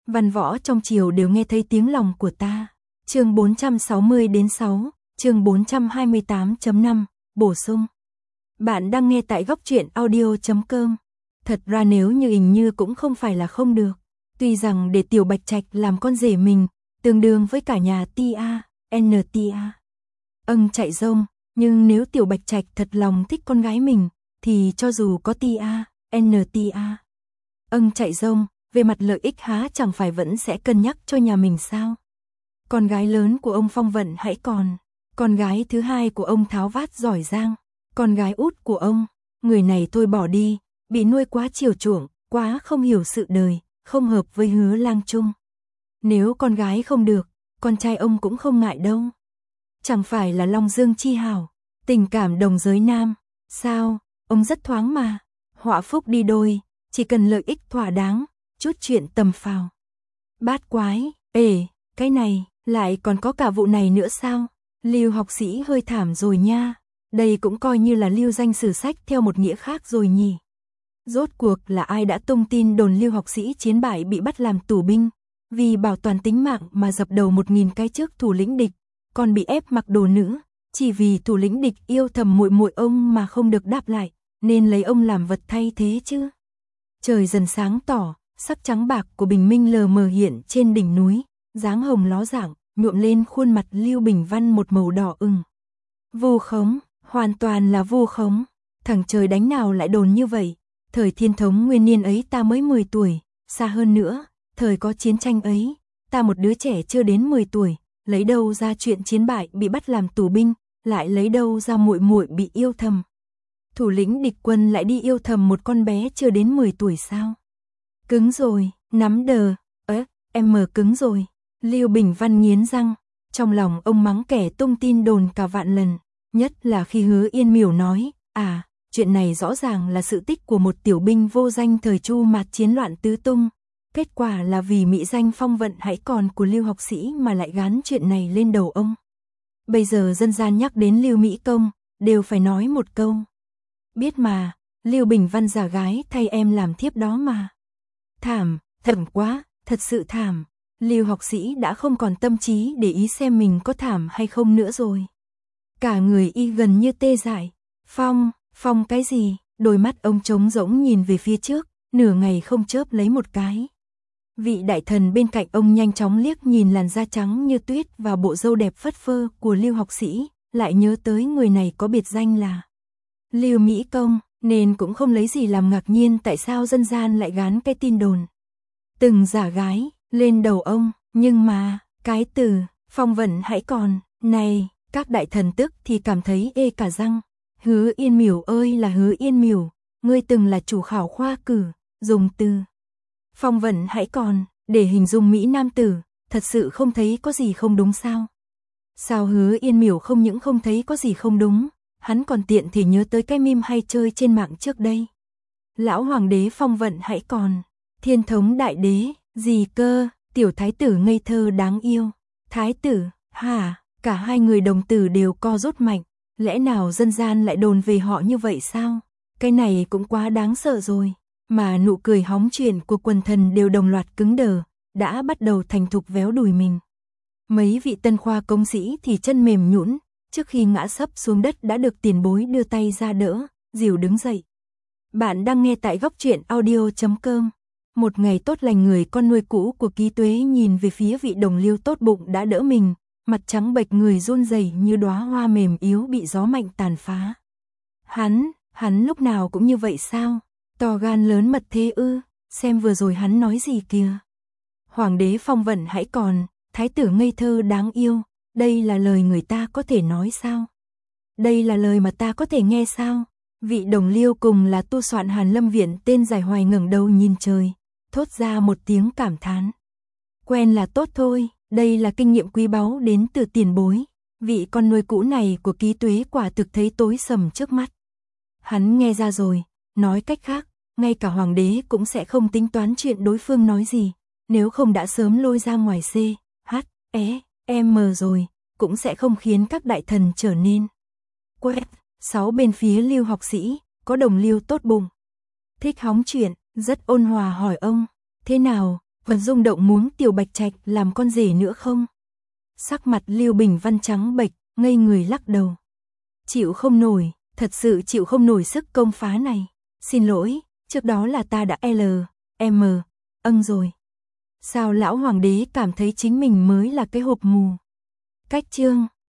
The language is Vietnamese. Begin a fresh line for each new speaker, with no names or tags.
Văn võ trong triều đều nghe thấy tiếng lòng của ta. Chương 460-6, chương 428.5, bổ sung. Bạn đang nghe tại góc truyện audio.com. Thật ra nếu như hình như cũng không phải là không được. Tuy rằng để Tiểu Bạch Trạch làm con rể mình, tương đương với cả nhà Tia, NTA. Chạy rông, nhưng nếu Tiểu Bạch Trạch thật lòng thích con gái mình, thì cho dù có Tia, NTA. Chạy rông, về mặt lợi ích há chẳng phải vẫn sẽ cân nhắc cho nhà mình sao? Con gái lớn của ông Phong Vận hãy còn, con gái thứ hai của ông tháo vát giỏi giang, con gái út của ông, người này thôi bỏ đi, bị nuôi quá chiều chuộng, quá không hiểu sự đời, không hợp với Hứa Lang Trung. Nếu con gái không được, con trai ông cũng không ngại đâu. Chẳng phải là Long Dương chi hảo, tình cảm đồng giới nam, sao, ông rất thoáng mà, họa phúc đi đôi, chỉ cần lợi ích thỏa đáng, chút chuyện tầm phào. Bát quái, cái này, lại còn có cả vụ này nữa sao? Lưu học sĩ hơi thảm rồi nha, đây cũng coi như là lưu danh sử sách theo một nghĩa khác rồi nhỉ. Rốt cuộc là ai đã tung tin đồn Lưu học sĩ chiến bại bị bắt làm tù binh, vì bảo toàn tính mạng mà dập đầu 1000 cái trước thủ lĩnh địch, còn bị ép mặc đồ nữ, chỉ vì thủ lĩnh địch yêu thầm muội muội ông mà không được đáp lại, nên lấy ông làm vật thay thế chứ. Trời dần sáng tỏ, sắc trắng bạc của bình minh lờ mờ hiện trên đỉnh núi, dáng hồng ló dạng, nhuộm lên khuôn mặt Lưu Bình Văn một màu đỏ ửng. Vu khống, hoàn toàn là vu khống, thằng trời đánh nào lại đồn như vậy, thời Thiên Thống nguyên niên ấy ta mới 10 tuổi, xa hơn nữa, thời có chiến tranh ấy, ta một đứa trẻ chưa đến 10 tuổi, lấy đâu ra chuyện chiến bại bị bắt làm tù binh, lại lấy đâu ra muội muội bị yêu thầm. Thủ lĩnh địch quân lại đi yêu thầm một con bé chưa đến 10 tuổi sao? Cứng rồi, nắm đờ, em mờ cứng rồi. Lưu Bình Văn nghiến răng, trong lòng ông mắng kẻ tung tin đồn cả vạn lần, nhất là khi Hứa Yên Miểu nói, chuyện này rõ ràng là sự tích của một tiểu binh vô danh thời Chu Mạt chiến loạn tứ tung, kết quả là vì mỹ danh Phong Vận hãy còn của Lưu học sĩ mà lại gán chuyện này lên đầu ông. Bây giờ dân gian nhắc đến Lưu Mỹ Công, đều phải nói một câu. Biết mà, Lưu Bình Văn giả gái thay em làm thiếp đó mà. Thảm quá, thật sự thảm. Lưu học sĩ đã không còn tâm trí để ý xem mình có thảm hay không nữa rồi. Cả người y gần như tê dại. Phong cái gì? Đôi mắt ông trống rỗng nhìn về phía trước, nửa ngày không chớp lấy một cái. Vị đại thần bên cạnh ông nhanh chóng liếc nhìn làn da trắng như tuyết và bộ râu đẹp phất phơ của Lưu học sĩ, lại nhớ tới người này có biệt danh là Lưu Mỹ Công, nên cũng không lấy gì làm ngạc nhiên tại sao dân gian lại gán cái tin đồn từng giả gái lên đầu ông, nhưng mà, cái từ Phong Vận hãy còn, này, các đại thần tức thì cảm thấy ê cả răng. Hứa Yên Miểu ơi là Hứa Yên Miểu, ngươi từng là chủ khảo khoa cử, dùng từ Phong Vận hãy còn, để hình dung Mỹ nam tử, thật sự không thấy có gì không đúng sao? Sao Hứa Yên Miểu không những không thấy có gì không đúng, hắn còn tiện thì nhớ tới cái meme hay chơi trên mạng trước đây. Lão hoàng đế Phong Vận hãy còn, Thiên Thống đại đế, gì cơ, tiểu thái tử ngây thơ đáng yêu. Thái tử, cả hai người đồng tử đều co rút mạnh, lẽ nào dân gian lại đồn về họ như vậy sao? Cái này cũng quá đáng sợ rồi. Mà nụ cười hóng chuyện của quần thần đều đồng loạt cứng đờ, đã bắt đầu thành thục véo đùi mình. Mấy vị tân khoa công sĩ thì chân mềm nhũn, trước khi ngã sấp xuống đất đã được tiền bối đưa tay ra đỡ, dìu đứng dậy. Bạn đang nghe tại góc truyện audio.com. Một ngày tốt lành, người con nuôi cũ của Ký Tuế nhìn về phía vị đồng liêu tốt bụng đã đỡ mình, mặt trắng bệch, người run rẩy như đóa hoa mềm yếu bị gió mạnh tàn phá. Hắn lúc nào cũng như vậy sao? To gan lớn mật thế ư? Xem vừa rồi hắn nói gì kìa. Hoàng đế Phong Vận hãy còn, thái tử ngây thơ đáng yêu, đây là lời người ta có thể nói sao? Đây là lời mà ta có thể nghe sao? Vị đồng liêu cùng là tu soạn Hàn Lâm Viện tên Giải Hoài ngẩng đầu nhìn trời, thốt ra một tiếng cảm thán. Quen là tốt thôi, đây là kinh nghiệm quý báu đến từ tiền bối. Vị con nuôi cũ này của Ký Tuế quả thực thấy tối sầm trước mắt. Hắn nghe ra rồi, nói cách khác, ngay cả hoàng đế cũng sẽ không tính toán chuyện đối phương nói gì, nếu không đã sớm lôi ra ngoài M rồi, cũng sẽ không khiến các đại thần trở nên quét. 6 bên phía Lưu học sĩ, có đồng liêu tốt bụng, thích hóng chuyện, rất ôn hòa hỏi ông, thế nào, Còn rung động muốn Tiểu Bạch Trạch làm con rể nữa không? Sắc mặt Lưu Bình Văn trắng bệch, ngây người lắc đầu. Chịu không nổi, thật sự chịu không nổi sức công phá này. Xin lỗi, trước đó là ta đã rồi. Sao lão hoàng đế cảm thấy chính mình mới là cái hộp mù? Cách chương